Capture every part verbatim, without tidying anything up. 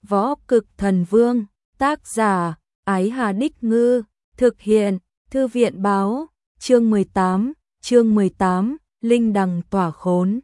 Võ Cực Thần Vương, tác giả, Ái Hà Đích Ngư, thực hiện, Thư viện Báo, chương mười tám, chương mười tám, Linh Đằng Tỏa Khốn.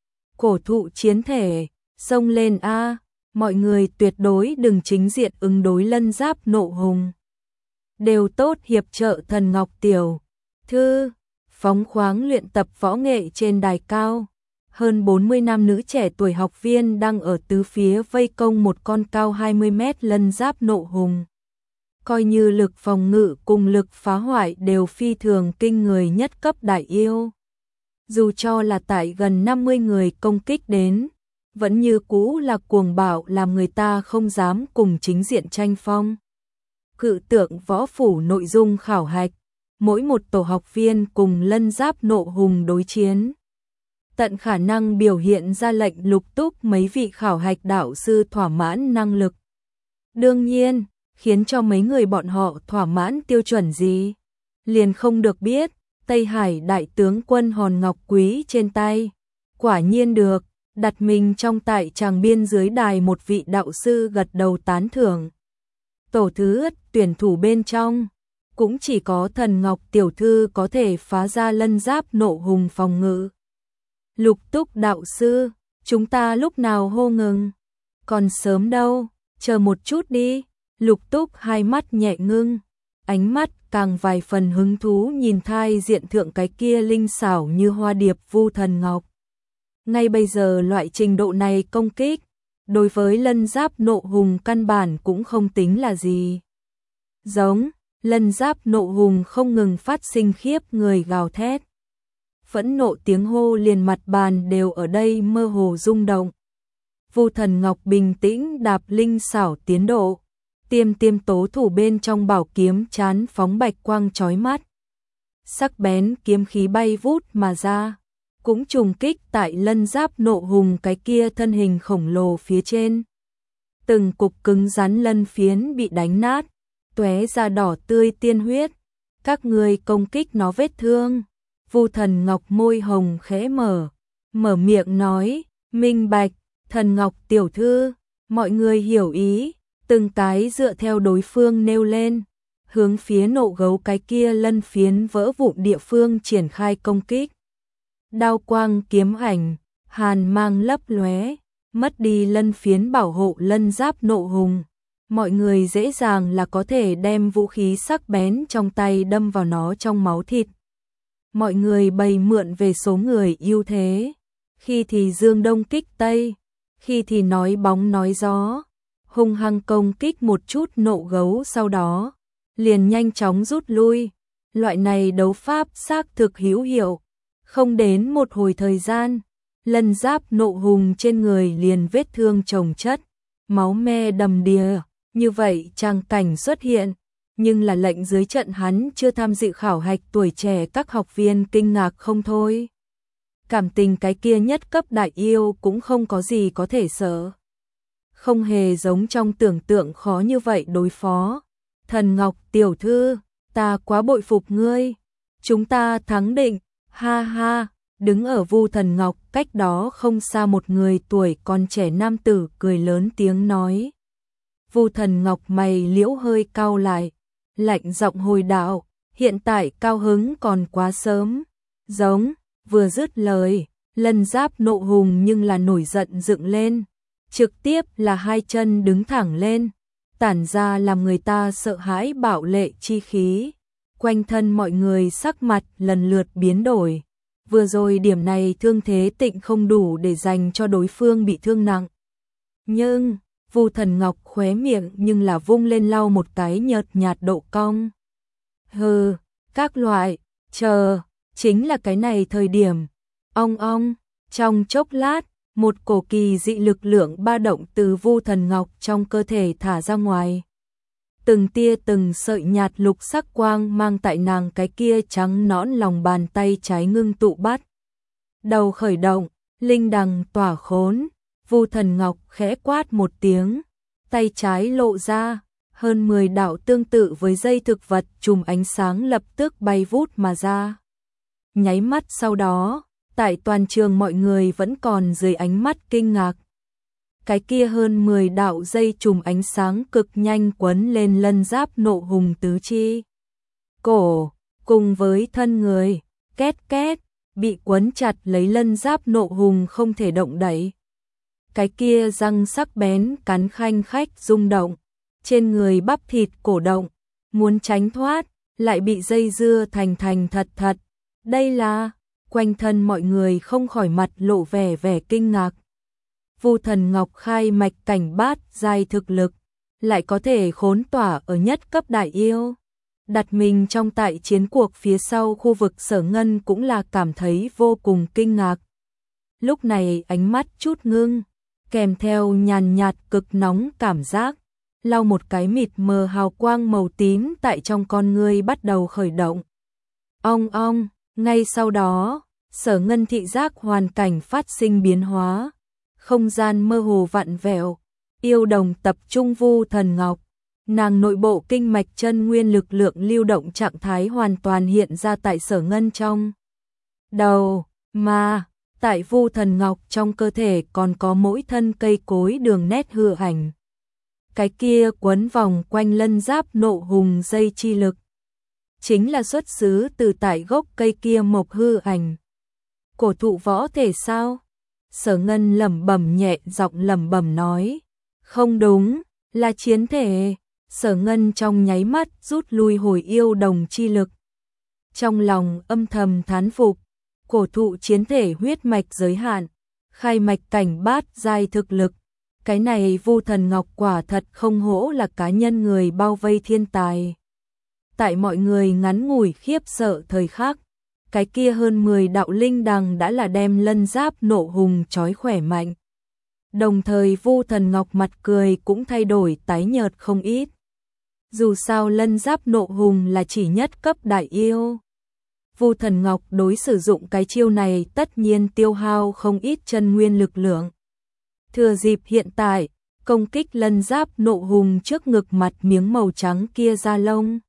Cổ thụ chiến thể, xông lên a, mọi người tuyệt đối đừng chính diện ứng đối Lân Giáp Nộ Hùng. Đều tốt hiệp trợ Thần Ngọc Tiểu Thư, phóng khoáng luyện tập võ nghệ trên đài cao. Hơn bốn mươi nam nữ trẻ tuổi học viên đang ở tứ phía vây công một con cao hai mươi mét Lân Giáp Nộ Hùng. Coi như lực phòng ngự cùng lực phá hoại đều phi thường kinh người nhất cấp đại yêu. Dù cho là tại gần năm mươi người công kích đến, vẫn như cũ là cuồng bạo làm người ta không dám cùng chính diện tranh phong. Cự tượng võ phủ nội dung khảo hạch, mỗi một tổ học viên cùng Lân Giáp Nộ Hùng đối chiến. Tận khả năng biểu hiện ra lệnh lục túc mấy vị khảo hạch đạo sư thỏa mãn năng lực. Đương nhiên, khiến cho mấy người bọn họ thỏa mãn tiêu chuẩn gì, liền không được biết. Tây Hải đại tướng quân hòn ngọc quý trên tay, quả nhiên được, đặt mình trong tại tràng biên dưới đài một vị đạo sư gật đầu tán thưởng. Tổ thứ tuyển thủ bên trong, cũng chỉ có Thần Ngọc Tiểu Thư có thể phá ra Lân Giáp Nộ Hùng phòng ngự. Lục túc đạo sư, chúng ta lúc nào hô ngừng? Còn sớm đâu, chờ một chút đi. Lục túc hai mắt nhẹ ngưng, ánh mắt càng vài phần hứng thú nhìn thai diện thượng cái kia linh xảo như hoa điệp Vu Thần Ngọc. Ngay bây giờ loại trình độ này công kích, đối với Lân Giáp Nộ Hùng căn bản cũng không tính là gì. Giống, Lân Giáp Nộ Hùng không ngừng phát sinh khiếp người gào thét. Phẫn nộ tiếng hô liền mặt bàn đều ở đây mơ hồ rung động. Vu Thần Ngọc bình tĩnh đạp linh xảo tiến độ. Tiêm tiêm tố thủ bên trong bảo kiếm chán phóng bạch quang chói mắt. Sắc bén kiếm khí bay vút mà ra, cũng trùng kích tại Lân Giáp Nộ Hùng cái kia thân hình khổng lồ phía trên. Từng cục cứng rắn lân phiến bị đánh nát, tóe ra đỏ tươi tiên huyết. Các người công kích nó vết thương. Vu Thần Ngọc môi hồng khẽ mở, mở miệng nói, minh bạch, Thần Ngọc Tiểu Thư, mọi người hiểu ý. Từng cái dựa theo đối phương nêu lên, hướng phía nộ gấu cái kia lân phiến vỡ vụn địa phương triển khai công kích. Đao quang kiếm ảnh, hàn mang lấp lóe, mất đi lân phiến bảo hộ Lân Giáp Nộ Hùng. Mọi người dễ dàng là có thể đem vũ khí sắc bén trong tay đâm vào nó trong máu thịt. Mọi người bày mượn về số người ưu thế, khi thì dương đông kích tây, khi thì nói bóng nói gió. Hung hăng công kích một chút nộ gấu sau đó, liền nhanh chóng rút lui. Loại này đấu pháp xác thực hữu hiệu. Không đến một hồi thời gian, Lân Giáp Nộ Hùng trên người liền vết thương chồng chất, máu me đầm đìa. Như vậy trang cảnh xuất hiện, nhưng là lệnh dưới trận hắn chưa tham dự khảo hạch tuổi trẻ các học viên kinh ngạc không thôi. Cảm tình cái kia nhất cấp đại yêu cũng không có gì có thể sợ. Không hề giống trong tưởng tượng khó như vậy đối phó. Thần Ngọc Tiểu Thư, ta quá bội phục ngươi. Chúng ta thắng định, ha ha. Đứng ở Vu Thần Ngọc cách đó không xa một người tuổi còn trẻ nam tử cười lớn tiếng nói. Vu Thần Ngọc mày liễu hơi cau lại, lạnh giọng hồi đạo, hiện tại cao hứng còn quá sớm. Giống, vừa dứt lời, Lân Giáp Nộ Hùng nhưng là nổi giận dựng lên. Trực tiếp là hai chân đứng thẳng lên, tản ra làm người ta sợ hãi bạo lệ chi khí. Quanh thân mọi người sắc mặt lần lượt biến đổi. Vừa rồi điểm này thương thế tịnh không đủ để dành cho đối phương bị thương nặng. Nhưng, Vu Thần Ngọc khóe miệng nhưng là vung lên lau một cái nhợt nhạt độ cong. Hừ, các loại, chờ, chính là cái này thời điểm. Ong ong, trong chốc lát, một cổ kỳ dị lực lượng ba động từ Vu Thần Ngọc trong cơ thể thả ra ngoài. Từng tia từng sợi nhạt lục sắc quang mang tại nàng cái kia trắng nõn lòng bàn tay trái ngưng tụ bắt. Đầu khởi động, linh đằng tỏa khốn, Vu Thần Ngọc khẽ quát một tiếng, tay trái lộ ra, hơn mười đạo tương tự với dây thực vật chùm ánh sáng lập tức bay vút mà ra. Nháy mắt sau đó, tại toàn trường mọi người vẫn còn dưới ánh mắt kinh ngạc. cái kia hơn mười đạo dây chùm ánh sáng cực nhanh quấn lên lân giáp nộ hùng tứ chi. Cổ, cùng với thân người, két két, bị quấn chặt lấy lân giáp nộ hùng không thể động đậy. Cái kia răng sắc bén cắn khanh khách rung động, trên người bắp thịt cổ động, muốn tránh thoát, lại bị dây dưa thành thành thật thật. Đây là, quanh thân mọi người không khỏi mặt lộ vẻ vẻ kinh ngạc. Vu Thần Ngọc khai mạch cảnh bát giai thực lực, lại có thể khốn tỏa ở nhất cấp đại yêu. Đặt mình trong tại chiến cuộc phía sau khu vực Sở Ngân cũng là cảm thấy vô cùng kinh ngạc. Lúc này ánh mắt chút ngưng, kèm theo nhàn nhạt cực nóng cảm giác, lau một cái mịt mờ hào quang màu tím tại trong con ngươi bắt đầu khởi động. Ong ong, ngay sau đó, Sở Ngân thị giác hoàn cảnh phát sinh biến hóa, không gian mơ hồ vặn vẹo, yêu đồng tập trung Vu Thần Ngọc, nàng nội bộ kinh mạch chân nguyên lực lượng lưu động trạng thái hoàn toàn hiện ra tại Sở Ngân trong đầu, mà tại Vu Thần Ngọc trong cơ thể còn có mỗi thân cây cối đường nét hư ảnh. Cái kia quấn vòng quanh lân giáp nộ hùng dây chi lực, chính là xuất xứ từ tại gốc cây kia mộc hư ảnh. Cổ thụ võ thể sao? Sở Ngân lẩm bẩm nhẹ giọng lẩm bẩm nói, không đúng, là chiến thể. Sở Ngân trong nháy mắt rút lui hồi yêu đồng chi lực. Trong lòng âm thầm thán phục, cổ thụ chiến thể huyết mạch giới hạn, khai mạch cảnh bát giai thực lực. Cái này Vu Thần Ngọc quả thật không hổ là cá nhân người bao vây thiên tài. Tại mọi người ngắn ngủi khiếp sợ thời khắc, cái kia hơn mười đạo linh đằng đã là đem lân giáp nộ hùng trói khỏe mạnh. Đồng thời Vu Thần Ngọc mặt cười cũng thay đổi tái nhợt không ít. Dù sao lân giáp nộ hùng là chỉ nhất cấp đại yêu. Vu Thần Ngọc đối sử dụng cái chiêu này tất nhiên tiêu hao không ít chân nguyên lực lượng. Thừa dịp hiện tại, công kích lân giáp nộ hùng trước ngực mặt miếng màu trắng kia ra lông.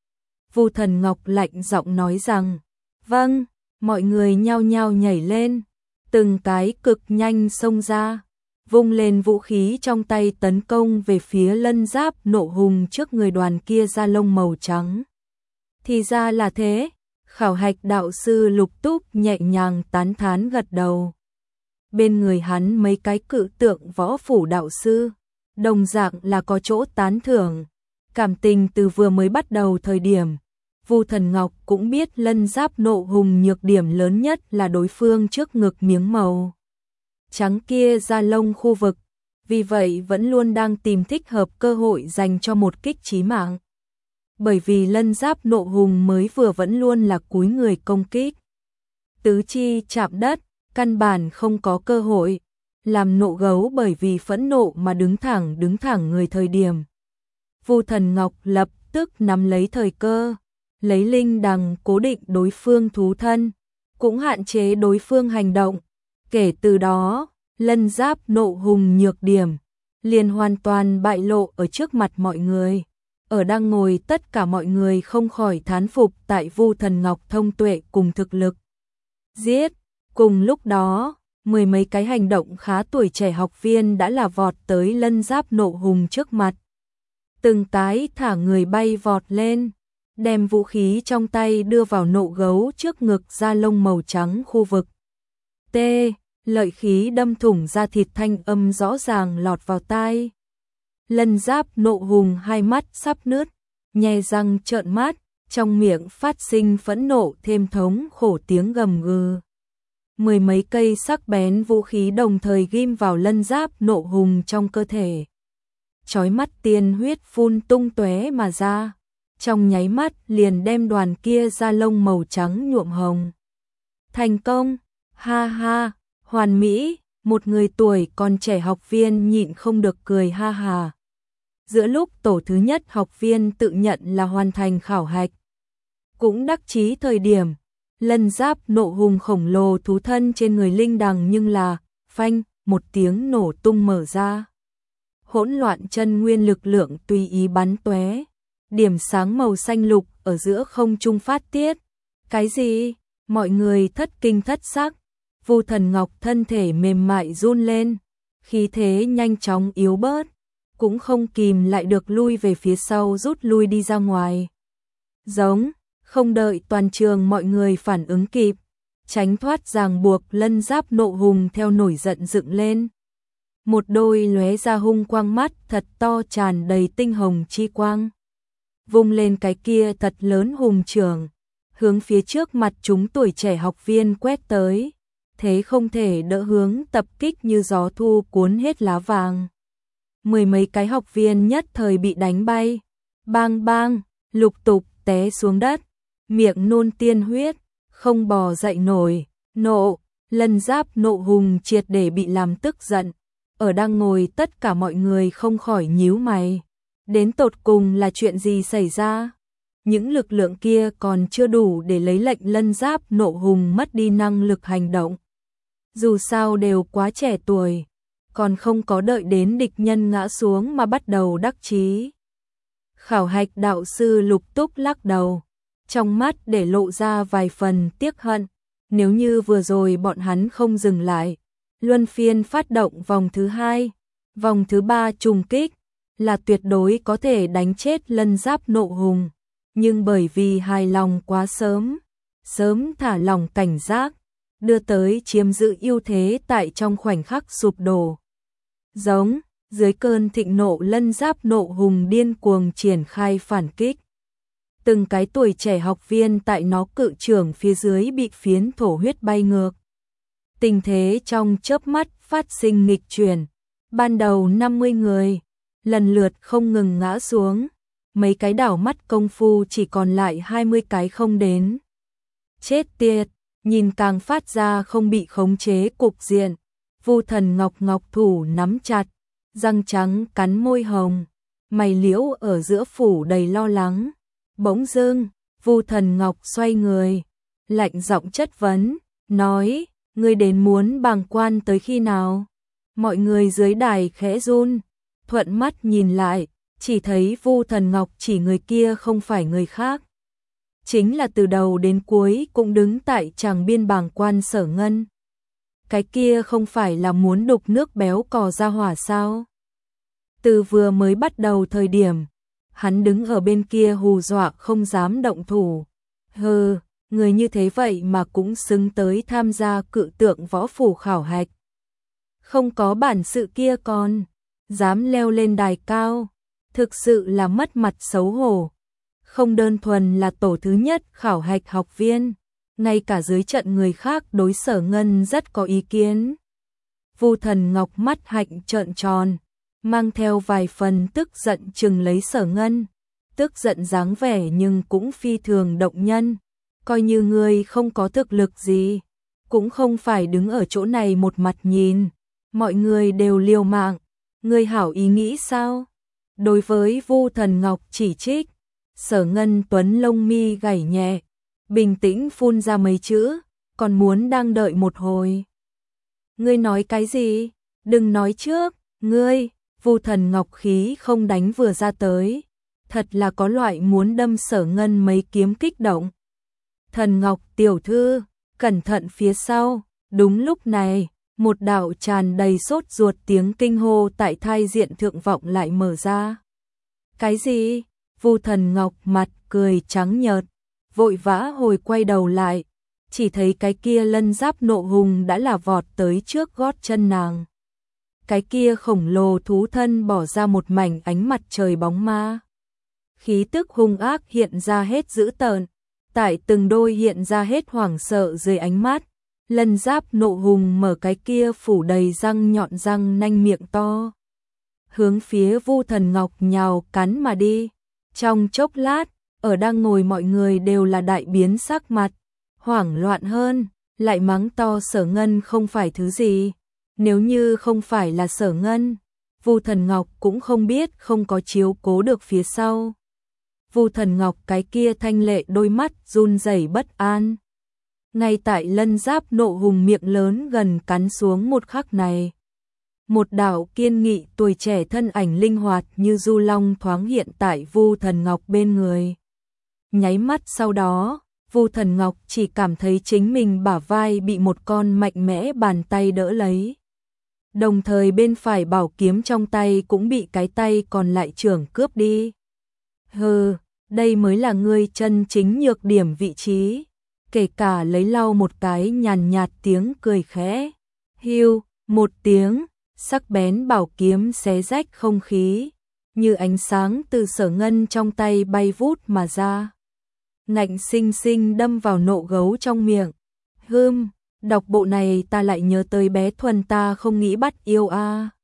Vu Thần Ngọc lạnh giọng nói rằng, vâng, mọi người nhao nhao nhảy lên, từng cái cực nhanh xông ra, vung lên vũ khí trong tay tấn công về phía lân giáp nộ hùng trước người đoàn kia da lông màu trắng. Thì ra là thế, khảo hạch đạo sư Lục Túc nhẹ nhàng tán thán gật đầu. Bên người hắn mấy cái cự tượng võ phủ đạo sư, đồng dạng là có chỗ tán thưởng. Cảm tình từ vừa mới bắt đầu thời điểm, Vu Thần Ngọc cũng biết lân giáp nộ hùng nhược điểm lớn nhất là đối phương trước ngực miếng màu trắng kia da lông khu vực, vì vậy vẫn luôn đang tìm thích hợp cơ hội dành cho một kích chí mạng. Bởi vì lân giáp nộ hùng mới vừa vẫn luôn là cúi người công kích. Tứ chi chạm đất, căn bản không có cơ hội, làm nộ gấu bởi vì phẫn nộ mà đứng thẳng đứng thẳng người thời điểm. Vu Thần Ngọc lập tức nắm lấy thời cơ, lấy linh đằng cố định đối phương thú thân, cũng hạn chế đối phương hành động. Kể từ đó, lân giáp nộ hùng nhược điểm liền hoàn toàn bại lộ ở trước mặt mọi người. Ở đang ngồi tất cả mọi người không khỏi thán phục tại Vu Thần Ngọc thông tuệ cùng thực lực. Giết, cùng lúc đó, mười mấy cái hành động khá tuổi trẻ học viên đã là vọt tới lân giáp nộ hùng trước mặt. Từng cái thả người bay vọt lên, đem vũ khí trong tay đưa vào nộ gấu trước ngực da lông màu trắng khu vực. T. Lợi khí đâm thủng da thịt thanh âm rõ ràng lọt vào tai. Lân giáp nộ hùng hai mắt sắp nứt, nhe răng trợn mắt, trong miệng phát sinh phẫn nộ thêm thống khổ tiếng gầm gừ. Mười mấy cây sắc bén vũ khí đồng thời ghim vào lân giáp nộ hùng trong cơ thể. Chói mắt tiên huyết phun tung tóe mà ra, trong nháy mắt liền đem đoàn kia da lông màu trắng nhuộm hồng. Thành công, ha ha, hoàn mỹ, một người tuổi còn trẻ học viên nhịn không được cười ha ha. Giữa lúc tổ thứ nhất học viên tự nhận là hoàn thành khảo hạch, cũng đắc chí thời điểm, lân giáp nộ hùng khổng lồ thú thân trên người linh đằng nhưng là, phanh, một tiếng nổ tung mở ra. Hỗn loạn chân nguyên lực lượng tùy ý bắn tóe, điểm sáng màu xanh lục ở giữa không trung phát tiết. Cái gì? Mọi người thất kinh thất sắc. Vu Thần Ngọc thân thể mềm mại run lên, khí thế nhanh chóng yếu bớt, cũng không kìm lại được lui về phía sau rút lui đi ra ngoài. Giống, không đợi toàn trường mọi người phản ứng kịp, tránh thoát ràng buộc, Lân Giáp Nộ Hùng theo nổi giận dựng lên. Một đôi lóe ra hung quang mắt thật to tràn đầy tinh hồng chi quang. Vung lên cái kia thật lớn hùng trưởng, hướng phía trước mặt chúng tuổi trẻ học viên quét tới, thế không thể đỡ hướng tập kích như gió thu cuốn hết lá vàng. Mười mấy cái học viên nhất thời bị đánh bay, bang bang, lục tục té xuống đất, miệng nôn tiên huyết, không bò dậy nổi, nộ, Lân Giáp Nộ Hùng triệt để bị làm tức giận. Ở đang ngồi tất cả mọi người không khỏi nhíu mày. Đến tột cùng là chuyện gì xảy ra? Những lực lượng kia còn chưa đủ để lấy lệnh Lân Giáp Nộ Hùng mất đi năng lực hành động. Dù sao đều quá trẻ tuổi, còn không có đợi đến địch nhân ngã xuống mà bắt đầu đắc chí. Khảo hạch đạo sư Lục Túc lắc đầu, trong mắt để lộ ra vài phần tiếc hận. Nếu như vừa rồi bọn hắn không dừng lại, luân phiên phát động vòng thứ hai, vòng thứ ba trùng kích, là tuyệt đối có thể đánh chết Lân Giáp Nộ Hùng. Nhưng bởi vì hài lòng quá sớm, sớm thả lỏng cảnh giác, đưa tới chiếm giữ ưu thế tại trong khoảnh khắc sụp đổ. Giống, dưới cơn thịnh nộ, Lân Giáp Nộ Hùng điên cuồng triển khai phản kích. Từng cái tuổi trẻ học viên tại nó cự trưởng phía dưới bị phiến thổ huyết bay ngược. Tình thế trong chớp mắt phát sinh nghịch chuyển. Ban đầu năm mươi người, lần lượt không ngừng ngã xuống. Mấy cái đảo mắt công phu chỉ còn lại hai mươi cái không đến. Chết tiệt, nhìn càng phát ra không bị khống chế cục diện. Vu Thần Ngọc ngọc thủ nắm chặt, răng trắng cắn môi hồng, mày liễu ở giữa phủ đầy lo lắng. Bỗng dưng, Vu Thần Ngọc xoay người, lạnh giọng chất vấn, nói, ngươi đến muốn bàng quan tới khi nào? Mọi người dưới đài khẽ run, thuận mắt nhìn lại, chỉ thấy Vu Thần Ngọc chỉ người kia không phải người khác. Chính là từ đầu đến cuối cũng đứng tại tràng biên bàng quan Sở Ngân. Cái kia không phải là muốn đục nước béo cò ra hỏa sao? Từ vừa mới bắt đầu thời điểm, hắn đứng ở bên kia hù dọa không dám động thủ. Hừ, người như thế vậy mà cũng xứng tới tham gia cự tượng võ phủ khảo hạch. Không có bản sự kia còn dám leo lên đài cao, thực sự là mất mặt xấu hổ. Không đơn thuần là tổ thứ nhất khảo hạch học viên, ngay cả dưới trận người khác đối Sở Ngân rất có ý kiến. Vu Thần Ngọc mắt hạnh trợn tròn, mang theo vài phần tức giận chừng lấy Sở Ngân, tức giận dáng vẻ nhưng cũng phi thường động nhân. Coi như ngươi không có thực lực gì, cũng không phải đứng ở chỗ này một mặt nhìn, mọi người đều liều mạng, ngươi hảo ý nghĩ sao? Đối với Vu Thần Ngọc chỉ trích, Sở Ngân Tuấn lông mi gảy nhẹ, bình tĩnh phun ra mấy chữ, còn muốn đang đợi một hồi. Ngươi nói cái gì? Đừng nói trước, ngươi. Vu Thần Ngọc khí không đánh vừa ra tới, thật là có loại muốn đâm Sở Ngân mấy kiếm kích động. Thần Ngọc tiểu thư, cẩn thận phía sau. Đúng lúc này, một đạo tràn đầy sốt ruột tiếng kinh hô tại thai diện thượng vọng lại mở ra. Cái gì? Vu Thần Ngọc mặt cười trắng nhợt, vội vã hồi quay đầu lại, chỉ thấy cái kia Lân Giáp Nộ Hùng đã là vọt tới trước gót chân nàng. Cái kia khổng lồ thú thân bỏ ra một mảnh ánh mặt trời bóng ma. Khí tức hung ác hiện ra hết dữ tợn, tại từng đôi hiện ra hết hoảng sợ dưới ánh mắt. Lân Giáp Nộ Hùng mở cái kia phủ đầy răng nhọn răng nanh miệng to, hướng phía Vu Thần Ngọc nhào cắn mà đi. Trong chốc lát, ở đang ngồi mọi người đều là đại biến sắc mặt, hoảng loạn hơn, lại mắng to Sở Ngân không phải thứ gì. Nếu như không phải là Sở Ngân, Vu Thần Ngọc cũng không biết không có chiếu cố được phía sau. Vu Thần Ngọc cái kia thanh lệ đôi mắt run rẩy bất an. Ngay tại Lân Giáp Nộ Hùng miệng lớn gần cắn xuống một khắc này, một đạo kiên nghị tuổi trẻ thân ảnh linh hoạt như du long thoáng hiện tại Vu Thần Ngọc bên người. Nháy mắt sau đó, Vu Thần Ngọc chỉ cảm thấy chính mình bả vai bị một con mạnh mẽ bàn tay đỡ lấy. Đồng thời bên phải bảo kiếm trong tay cũng bị cái tay còn lại trưởng cướp đi. Hừ, đây mới là ngươi chân chính nhược điểm vị trí. Kể cả lấy lau một cái nhàn nhạt tiếng cười khẽ. Hiu, một tiếng, sắc bén bảo kiếm xé rách không khí, như ánh sáng từ Sở Ngân trong tay bay vút mà ra. Ngạnh xinh xinh đâm vào nộ gấu trong miệng. Hưm, đọc bộ này ta lại nhớ tới bé Thuần ta không nghĩ bắt yêu a. À.